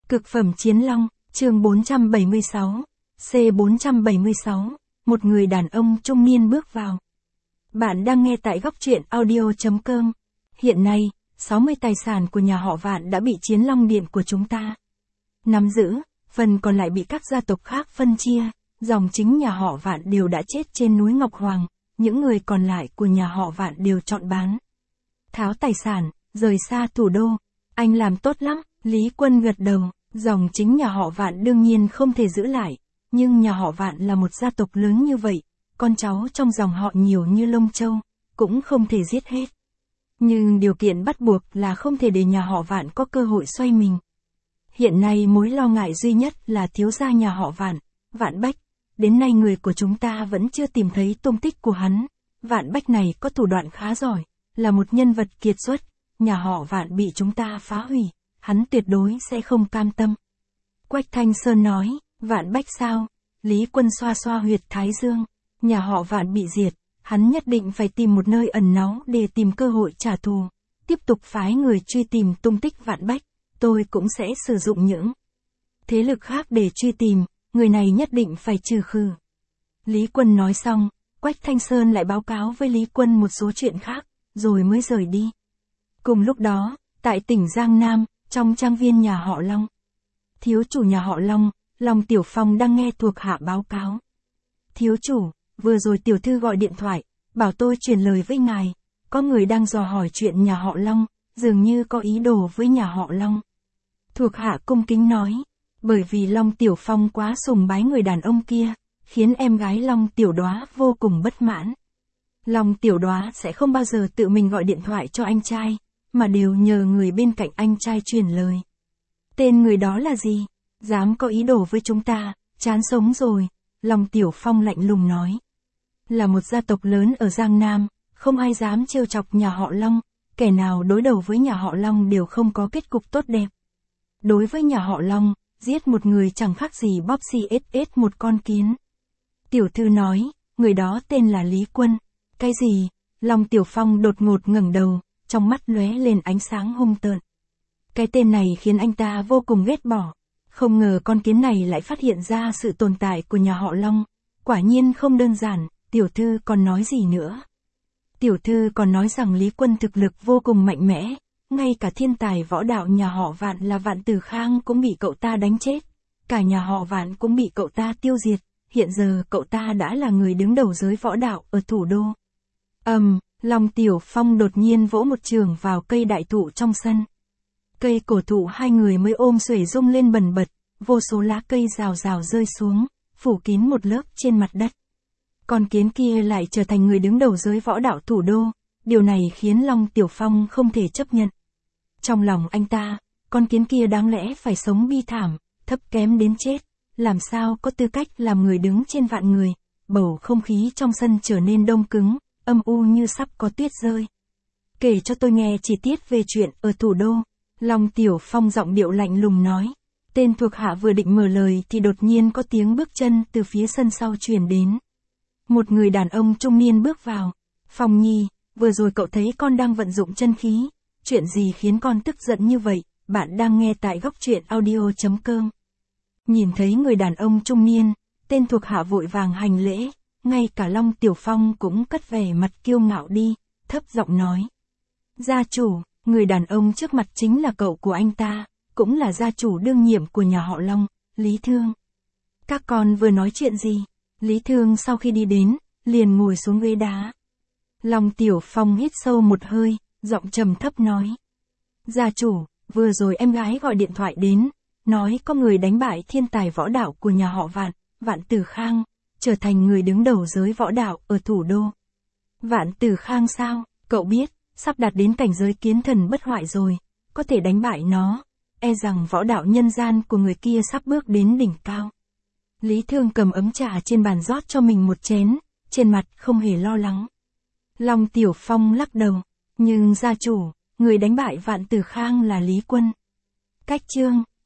Cực phẩm chiến long, chương 476, C476, một người đàn ông trung niên bước vào. Bạn đang nghe tại góc truyện audio.com. Hiện nay, 60 tài sản của nhà họ Vạn đã bị Chiến Long Điện của chúng ta nắm giữ, phần còn lại bị các gia tộc khác phân chia, dòng chính nhà họ Vạn đều đã chết trên núi Ngọc Hoàng, những người còn lại của nhà họ Vạn đều chọn bán tháo tài sản, rời xa thủ đô. Anh làm tốt lắm, Lý Quân gật đầu, dòng chính nhà họ Vạn đương nhiên không thể giữ lại, nhưng nhà họ Vạn là một gia tộc lớn như vậy, con cháu trong dòng họ nhiều như lông châu, cũng không thể giết hết. Nhưng điều kiện bắt buộc là không thể để nhà họ Vạn có cơ hội xoay mình. Hiện nay mối lo ngại duy nhất là thiếu gia nhà họ Vạn, Vạn Bách, đến nay người của chúng ta vẫn chưa tìm thấy tung tích của hắn. Vạn Bách này có thủ đoạn khá giỏi, là một nhân vật kiệt xuất, nhà họ Vạn bị chúng ta phá hủy, hắn tuyệt đối sẽ không cam tâm. Quách Thanh Sơn nói, Vạn Bách sao? Lý Quân xoa xoa huyệt thái dương, nhà họ Vạn bị diệt, hắn nhất định phải tìm một nơi ẩn náu để tìm cơ hội trả thù, tiếp tục phái người truy tìm tung tích Vạn Bách, tôi cũng sẽ sử dụng những thế lực khác để truy tìm, người này nhất định phải trừ khử. Lý Quân nói xong, Quách Thanh Sơn lại báo cáo với Lý Quân một số chuyện khác, rồi mới rời đi. Cùng lúc đó, tại tỉnh Giang Nam, trong trang viên nhà họ Long, thiếu chủ nhà họ Long, Long Tiểu Phong đang nghe thuộc hạ báo cáo. Thiếu chủ, vừa rồi tiểu thư gọi điện thoại, bảo tôi truyền lời với ngài, có người đang dò hỏi chuyện nhà họ Long, dường như có ý đồ với nhà họ Long. Thuộc hạ cung kính nói, bởi vì Long Tiểu Phong quá sùng bái người đàn ông kia, khiến em gái Long Tiểu Đóa vô cùng bất mãn. Long Tiểu Đóa sẽ không bao giờ tự mình gọi điện thoại cho anh trai, mà đều nhờ người bên cạnh anh trai truyền lời. Tên người đó là gì? Dám có ý đồ với chúng ta, chán sống rồi, Long Tiểu Phong lạnh lùng nói. Là một gia tộc lớn ở Giang Nam, không ai dám trêu chọc nhà họ Long, kẻ nào đối đầu với nhà họ Long đều không có kết cục tốt đẹp. Đối với nhà họ Long, giết một người chẳng khác gì bóp xít một con kiến. Tiểu thư nói, người đó tên là Lý Quân. Cái gì? Long Tiểu Phong đột ngột ngẩng đầu, trong mắt lóe lên ánh sáng hung tợn. Cái tên này khiến anh ta vô cùng ghét bỏ. Không ngờ con kiến này lại phát hiện ra sự tồn tại của nhà họ Long. Quả nhiên không đơn giản, tiểu thư còn nói gì nữa? Tiểu thư còn nói rằng Lý Quân thực lực vô cùng mạnh mẽ, ngay cả thiên tài võ đạo nhà họ Vạn là Vạn Tử Khang cũng bị cậu ta đánh chết. Cả nhà họ Vạn cũng bị cậu ta tiêu diệt, hiện giờ cậu ta đã là người đứng đầu giới võ đạo ở thủ đô. Long Tiểu Phong đột nhiên vỗ một trường vào cây đại thụ trong sân. Cây cổ thụ hai người mới ôm xuể rung lên bần bật, vô số lá cây rào rào rơi xuống, phủ kín một lớp trên mặt đất. Con kiến kia lại trở thành người đứng đầu giới võ đạo thủ đô, điều này khiến Long Tiểu Phong không thể chấp nhận. Trong lòng anh ta, con kiến kia đáng lẽ phải sống bi thảm, thấp kém đến chết, làm sao có tư cách làm người đứng trên vạn người. Bầu không khí trong sân trở nên đông cứng, âm u như sắp có tuyết rơi. Kể cho tôi nghe chi tiết về chuyện ở thủ đô. Long Tiểu Phong giọng điệu lạnh lùng nói. Tên thuộc hạ vừa định mở lời thì đột nhiên có tiếng bước chân từ phía sân sau truyền đến. Một người đàn ông trung niên bước vào. Phong Nhi, vừa rồi cậu thấy con đang vận dụng chân khí. Chuyện gì khiến con tức giận như vậy? Bạn đang nghe tại góc truyện audio.com. Nhìn thấy người đàn ông trung niên, tên thuộc hạ vội vàng hành lễ. Ngay cả Long Tiểu Phong cũng cất vẻ mặt kiêu ngạo đi, thấp giọng nói. Gia chủ, người đàn ông trước mặt chính là cậu của anh ta, cũng là gia chủ đương nhiệm của nhà họ Long, Lý Thương. Các con vừa nói chuyện gì? Lý Thương sau khi đi đến, liền ngồi xuống ghế đá. Long Tiểu Phong hít sâu một hơi, giọng trầm thấp nói. Gia chủ, vừa rồi em gái gọi điện thoại đến, nói có người đánh bại thiên tài võ đạo của nhà họ Vạn, Vạn Tử Khang, trở thành người đứng đầu giới võ đạo ở thủ đô. Vạn Tử Khang sao? Cậu biết, sắp đạt đến cảnh giới kiến thần bất hoại rồi, có thể đánh bại nó, e rằng võ đạo nhân gian của người kia sắp bước đến đỉnh cao. Lý Thương cầm ấm trà trên bàn rót cho mình một chén, trên mặt không hề lo lắng. Long Tiểu Phong lắc đầu, nhưng gia chủ, người đánh bại Vạn Tử Khang là Lý Quân. Cách chương